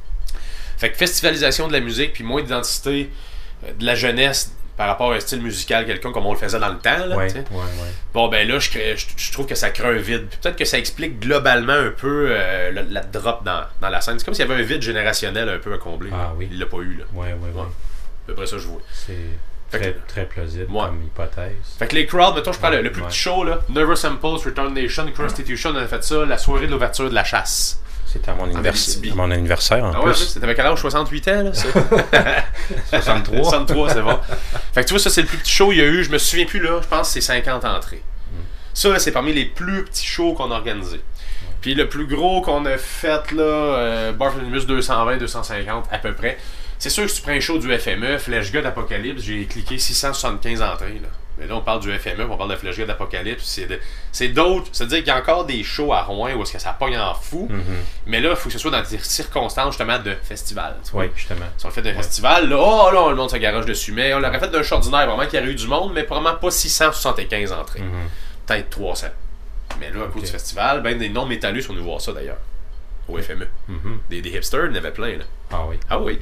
Fait que festivalisation de la musique puis moins d'identité euh, de la jeunesse par rapport à un style musical quelqu'un comme on le faisait dans le temps. Là, ouais, ouais, ouais. Bon, ben là, je, crée, je, je trouve que ça crée un vide. Puis peut-être que ça explique globalement un peu euh, la, la drop dans, dans la scène. C'est comme s'il y avait un vide générationnel un peu à combler. Ah oui. Il l'a pas eu. Là. Ouais, ouais, ouais. ouais. À peu près ça, je vois. C'est très, que, très plausible ouais. comme hypothèse. Fait que les crowds, mettons, je prends ouais, le, le plus ouais. petit show, là, Nervous Impulse, Return Nation, Constitution, on a fait ça, la soirée de l'ouverture de la chasse. C'était à mon, anniversaire, à mon anniversaire en ah plus. Ouais, c'était avec quel âge? soixante-huit ans, là, ça? soixante-trois. soixante-trois, c'est bon. Fait que tu vois, ça, c'est le plus petit show qu'il y a eu. Je me souviens plus, là. Je pense que c'est cinquante entrées. Mm. Ça, là, c'est parmi les plus petits shows qu'on a organisés. Mm. Puis le plus gros qu'on a fait, là, euh, Barf Anonymous deux cent vingt, deux cent cinquante, à peu près. C'est sûr que si tu prends un show du F M E, Flash God Apocalypse, j'ai cliqué six cent soixante-quinze entrées, là. Mais là, on parle du F M E, on parle de Flash God d'Apocalypse. C'est, de, c'est d'autres. C'est-à-dire qu'il y a encore des shows à Rouen où est-ce que ça pogne en fou. Mm-hmm. Mais là, il faut que ce soit dans des circonstances, justement, de festival. Oui, justement. Si on le fait d'un ouais. festival, là, oh là, le monde se garage dessus. Mais on l'aurait fait d'un show ordinaire, vraiment, qu'il y aurait eu du monde, mais probablement pas six cent soixante-quinze entrées. Mm-hmm. Peut-être trois cents. Mais là, à cause okay. du festival, ben des non-métalleux sont venus voir ça, d'ailleurs. Au F M E. Mm-hmm. Des, des hipsters, il y en avait plein, là. Ah oui. Ah oui.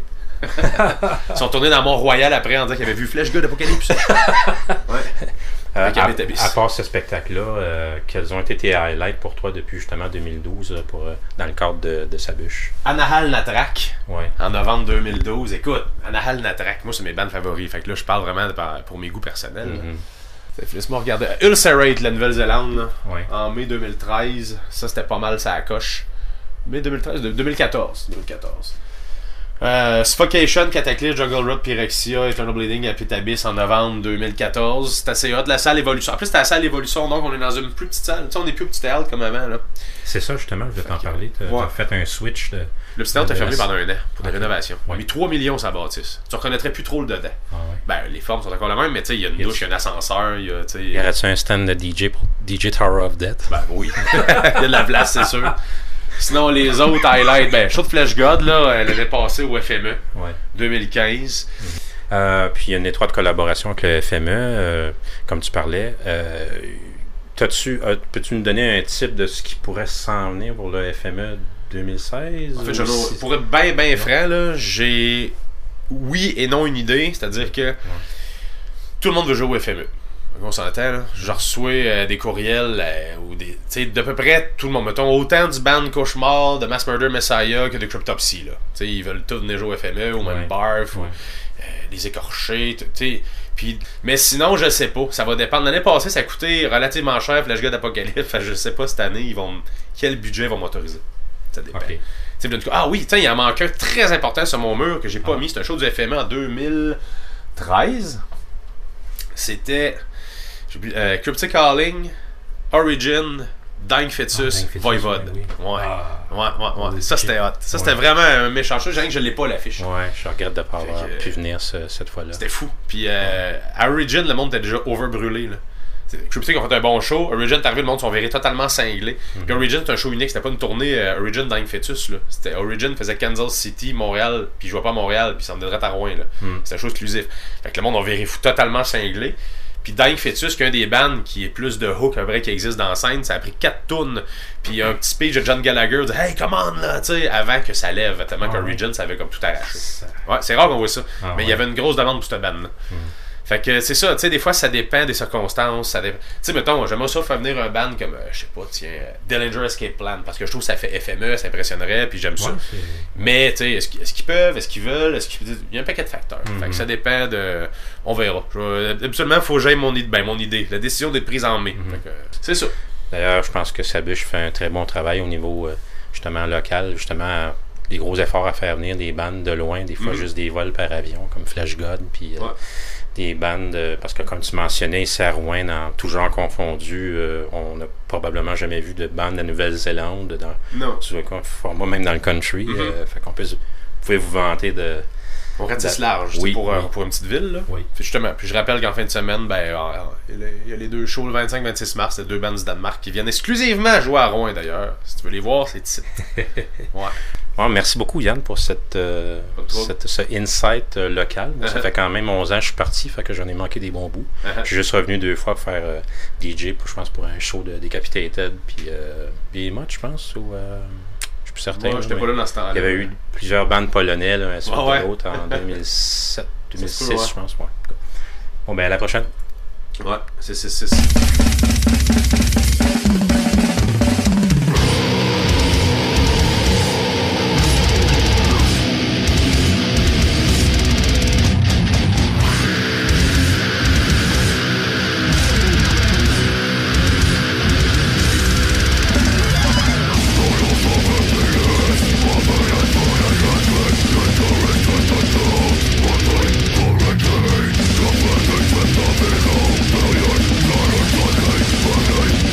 Ils sont tournés dans Mont-Royal après en disant qu'ils avaient vu Flash God d'Apocalypse. Ouais. Euh, à, à part ce spectacle-là, euh, quels ont été tes highlights pour toi depuis justement deux mille douze pour, euh, dans le cadre de, de Sabuche? Anahal Natrak, ouais. en novembre deux mille douze. Écoute, Anahal Natrak, moi c'est mes bandes favoris. Fait que là, je parle vraiment de, pour mes goûts personnels. Mm-hmm. Laisse-moi regarder. Ulcerate, la Nouvelle-Zélande, ouais. en mai deux mille treize. Ça, c'était pas mal, ça coche. Mai deux mille treize, deux mille quatorze. deux mille quatorze. Euh, Suffocation, Cataclysm, Jungle Rot, Pyrexia, Eternal Bleeding, Pit Abyss en novembre deux mille quatorze. C'est assez hot, la salle Évolution. En plus, c'était la salle Évolution, donc on est dans une plus petite salle. Tu sais, on est plus au petit théâtre comme avant. Là. C'est ça, justement, je vais t'en parler. Tu as ouais. fait un switch. De, le petit théâtre a fermé la... pendant un an pour des okay. rénovations. On a mis trois millions sur la bâtisse. Tu reconnaîtrais plus trop le dedans. Ah, ouais. Ben, les formes sont encore les mêmes, mais tu sais, il y a une douche, il y a un ascenseur. Il y a, y aurait-tu un stand de D J pour D J Tower of Death? Ben oui. Il y a de la place, c'est sûr. Sinon, les autres highlights, ben, Show de Flash God, là, elle avait passé au F M E, ouais. deux mille quinze. Mm-hmm. Euh, puis il y a une étroite collaboration avec le F M E, euh, comme tu parlais. Euh, t'as-tu, euh, peux-tu nous donner un type de ce qui pourrait s'en venir pour le F M E deux mille seize? En fait, je, si... pour être bien, bien franc, là, j'ai oui et non une idée. C'est-à-dire que ouais. tout le monde veut jouer au F M E. On s'entend, là. Je reçois euh, des courriels euh, ou des. Tu sais, d'à peu près tout le monde. Mettons, autant du band Cauchemar, de Mass Murder Messiah que de Cryptopsy, là. Tu sais, ils veulent tous venir jouer au F M E, ou même ouais. Barf, ouais. ou euh, les écorchés, tu sais. Puis, mais sinon, je sais pas. Ça va dépendre. L'année passée, ça a coûté relativement cher, Flash God d'Apocalypse. Je sais pas cette année, ils vont. Quel budget ils vont m'autoriser. Ça dépend. Okay. Ah oui, il y en manque un très important sur mon mur que j'ai pas ah. mis. C'est un show du F M E en deux mille treize. C'était. Euh, Cryptic Calling, Origin, Dying Fetus, oh, Dying Fetus Voivode. Oui. Ouais. Ah, ouais, ouais, ouais. Ça, c'était hot. Ça, c'était ouais. vraiment un méchant show. J'ai rien que je l'ai pas, l'affiche. Ouais, je regrette de pas avoir que, pu venir ce, cette fois-là. C'était fou. Puis, euh, à Origin, le monde était déjà overbrûlé. Là. Cryptic ont fait un bon show. Origin est arrivé, le monde sont virés totalement cinglés. Mm-hmm. Puis Origin, c'était un show unique. C'était pas une tournée euh, Origin Dying Fetus. Là. C'était Origin faisait Kansas City, Montréal, puis je jouais pas à Montréal, puis ça en donnerait à Rouen. Là. Mm. C'était un show exclusif. Fait que le monde ont viré fou totalement cinglé. Puis Dying Fetus, qui est un des bands qui est plus de hook un vrai qui existe dans la scène, ça a pris quatre tunes. Puis un petit speech de John Gallagher, dit hey, come on là, tu sais, avant que ça lève, tellement ah, qu'Origin, ouais. ça avait comme tout arraché. Ouais, c'est rare qu'on voit ça. Ah, mais il ouais. y avait une grosse demande pour cette band-là. Mm. Fait que c'est ça, tu sais, des fois ça dépend des circonstances. Ça dé... Tu sais, mettons, j'aimerais ça faire venir un band comme, euh, je sais pas, tiens, euh, Dillinger Escape Plan, parce que je trouve que ça fait F M E, ça impressionnerait, puis j'aime ouais, ça. C'est... Mais, tu sais, est-ce, qu'ils, est-ce qu'ils peuvent, est-ce qu'ils veulent, est-ce qu'ils... Il y a un paquet de facteurs. Mm-hmm. Fait que ça dépend de. On verra. Je... Absolument, il faut que j'aille mon, I... ben, mon idée. La décision d'être prise en mai. Mm-hmm. Fait que, c'est ça. D'ailleurs, je pense que Sabuche fait un très bon travail au niveau, euh, justement, local, justement. Des gros efforts à faire venir des bandes de loin, des fois mm-hmm. juste des vols par avion, comme Flash God, puis. Euh, ouais. Des bandes, parce que comme tu mentionnais, ici à Rouen, dans tout genre confondu, euh, on n'a probablement jamais vu de bande de la Nouvelle-Zélande, dans, non. Sur, moi même dans le country, mm-hmm. euh, fait qu'on peut, vous pouvez vous vanter de... On ratisse large, oui, pour, oui. Euh, pour une petite ville. Là. Oui. Puis justement, puis je rappelle qu'en fin de semaine, ben, il y, y a les deux shows le vingt-cinq vingt-six mars, c'est deux bandes du Danemark qui viennent exclusivement jouer à Rouen d'ailleurs. Si tu veux les voir, c'est ici. Ouais. Bon, merci beaucoup Yann pour cette, euh, cette ce insight euh, local. Moi, uh-huh. Ça fait quand même onze ans que je suis parti, fait que j'en ai manqué des bons bouts. Uh-huh. Je suis juste revenu deux fois pour faire euh, D J, pour, je pense pour un show de Decapitated, puis euh, Behemoth, je pense, ou euh, je suis plus certain. Moi, j'étais pas là dans ce temps-là. Il y avait eu plusieurs bandes polonais, là, un sur oh, ouais. l'autre en deux mille sept, deux mille six, cool, ouais. je pense. Ouais. Bon, ben à la prochaine. Ouais, c'est six six. Bye.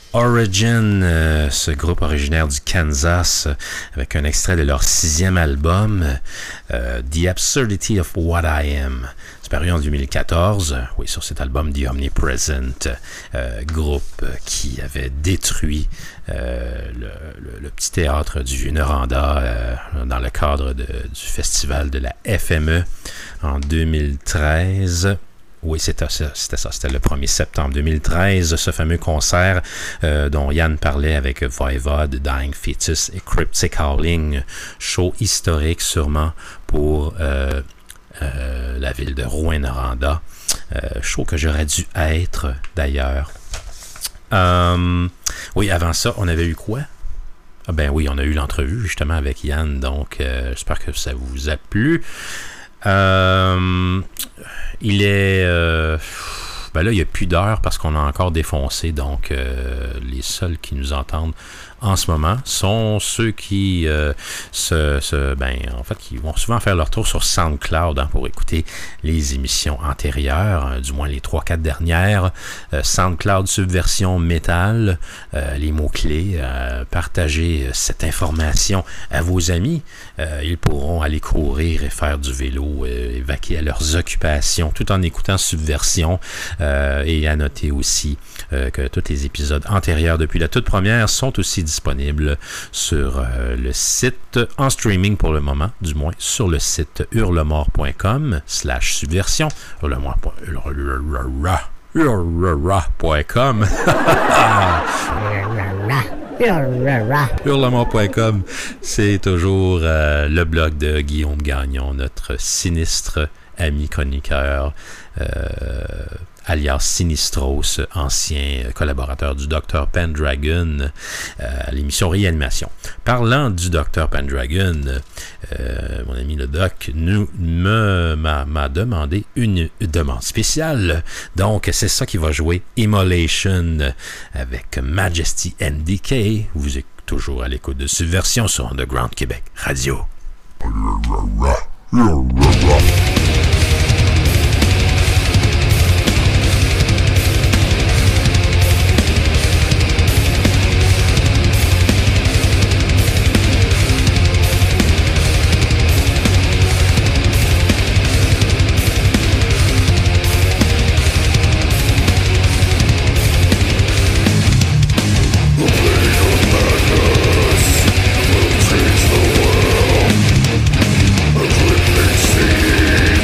Origin, euh, ce groupe originaire du Kansas, euh, avec un extrait de leur sixième album, euh, The Absurdity of What I Am. C'est paru en deux mille quatorze, euh, oui, sur cet album The Omnipresent, euh, groupe euh, qui avait détruit euh, le, le, le petit théâtre du Vieux-Noranda euh, dans le cadre de, du festival de la F M E en deux mille treize. Oui, c'était ça, c'était ça, c'était le premier septembre deux mille treize, ce fameux concert euh, dont Yann parlait avec Voivod, Dying Fetus et Cryptic Howling, show historique sûrement pour euh, euh, la ville de Rouyn-Noranda, euh, show que j'aurais dû être d'ailleurs. Euh, oui, avant ça, on avait eu quoi? Ah ben oui, on a eu l'entrevue justement avec Yann, donc euh, j'espère que ça vous a plu. Euh, il est euh, ben là il n'y a plus d'heure parce qu'on a encore défoncé, donc euh, les seuls qui nous entendent en ce moment sont ceux qui euh, se, se ben en fait qui vont souvent faire leur tour sur SoundCloud hein, pour écouter les émissions antérieures, hein, du moins les trois quatre dernières. euh, SoundCloud Subversion Métal, euh, les mots-clés, euh, partagez cette information à vos amis, euh, ils pourront aller courir et faire du vélo, euh, et vaquer à leurs occupations tout en écoutant Subversion, euh, et à noter aussi euh, que tous les épisodes antérieurs depuis la toute première sont aussi disponible sur euh, le site, en streaming pour le moment, du moins sur le site hurlemort point com slash subversion, hurlemort point com hurlemort point com, c'est toujours euh, le blog de Guillaume Gagnon, notre sinistre ami chroniqueur, euh, alias Sinistros, ancien collaborateur du docteur Pendragon euh, à l'émission Réanimation. Parlant du docteur Pendragon, euh, mon ami le doc nous, me, m'a, m'a demandé une, une demande spéciale. Donc, c'est ça qui va jouer, Immolation avec Majesty N D K. Vous êtes toujours à l'écoute de Subversion sur Underground Québec Radio. Change the world, a quickly see.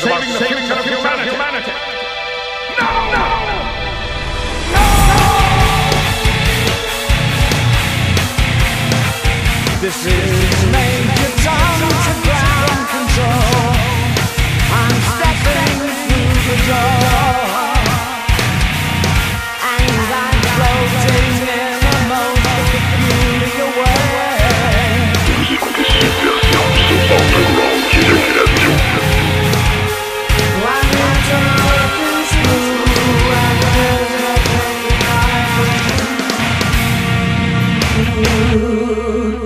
about saving the future of humanity. No! No! This is Major Tom to ground control. I'm stepping through the door, and I'm floating in a most peculiar way. Vous écoutez Subversion sur Underground Québec Radio. I'm here to work this through, and there's nothing I can do.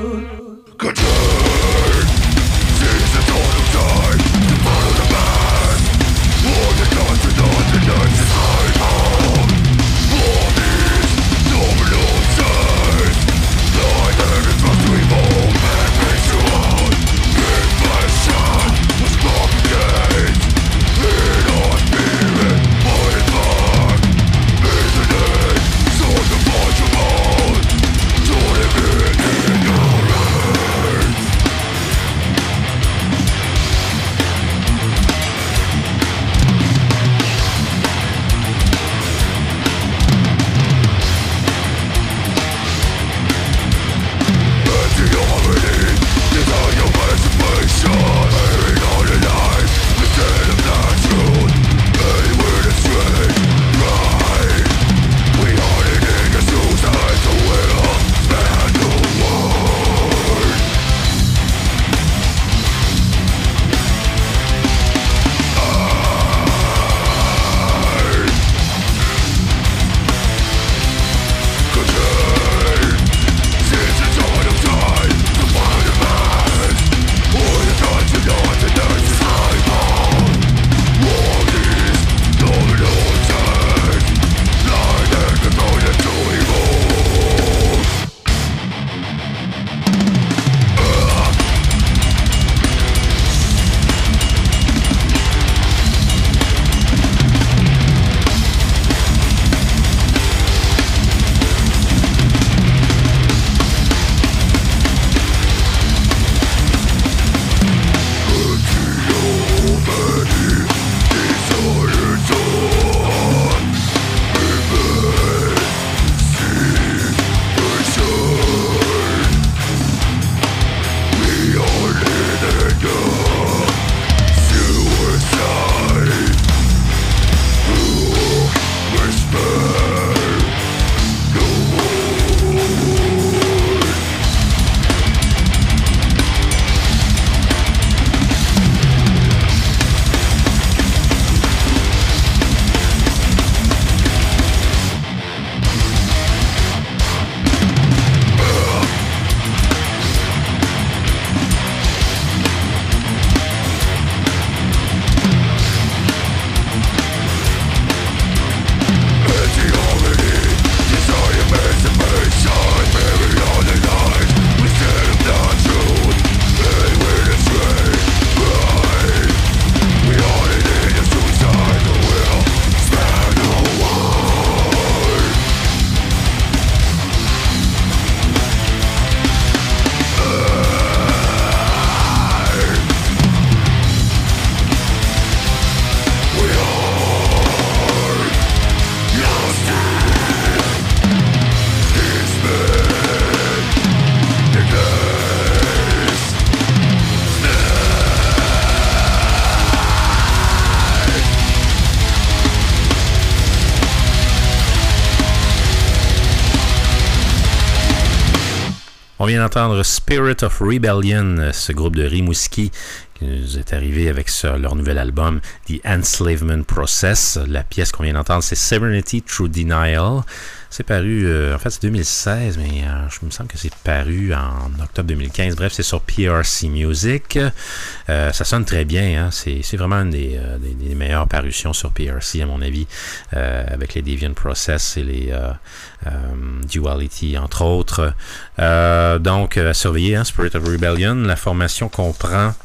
On vient d'entendre Spirit of Rebellion, ce groupe de Rimouski qui nous est arrivé avec ce, leur nouvel album The Enslavement Process. La pièce qu'on vient d'entendre, c'est Serenity Through Denial. C'est paru, euh, en fait c'est deux mille seize, mais euh, je me semble que c'est paru en octobre deux mille quinze. Bref, c'est sur P R C Music. Euh, ça sonne très bien, hein? c'est, c'est vraiment une des, euh, des, des meilleures parutions sur P R C à mon avis, euh, avec les Deviant Process et les euh, euh, Duality entre autres. Euh, donc à surveiller, hein, Spirit of Rebellion. La formation comprend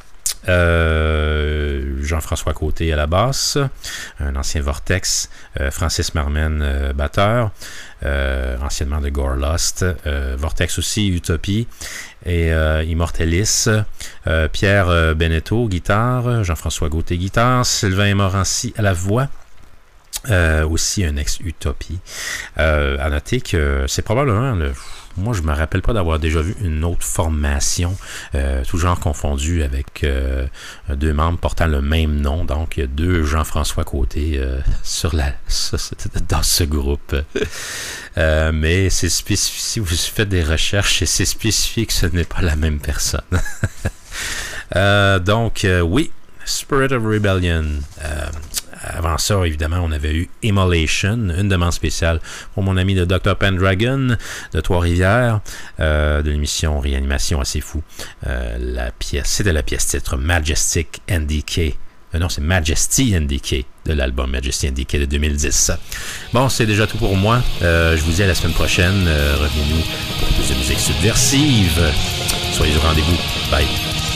Euh, Jean-François Côté à la basse, un ancien Vortex, euh, Francis Marmen, euh, batteur, euh, anciennement de Gore Lost, euh, Vortex aussi, Utopie, et euh, Immortalis, euh, Pierre euh, Beneteau, guitare, Jean-François Gauthier, guitare, Sylvain Morancy à la voix, euh, aussi un ex-Utopie. Euh, à noter que c'est probablement le... Moi, je me rappelle pas d'avoir déjà vu une autre formation, euh, tout genre confondu, avec euh, deux membres portant le même nom. Donc, il y a deux Jean-François Côté euh, sur la, dans ce groupe. Euh, mais c'est spécifique, si vous faites des recherches, c'est spécifique que ce n'est pas la même personne. euh, donc, euh, oui, Spirit of Rebellion. Euh, Avant ça, évidemment, on avait eu Immolation, une demande spéciale pour mon ami de docteur Pendragon de Trois-Rivières, euh, de l'émission Réanimation assez fou. Euh, la pièce, c'était la pièce titre Majestic N D K. Euh, non, c'est Majesty N D K de l'album Majesty N D K de deux mille dix. Bon, c'est déjà tout pour moi. Euh, je vous dis à la semaine prochaine. Euh, revenez-nous pour plus de musique subversive. Soyez au rendez-vous. Bye.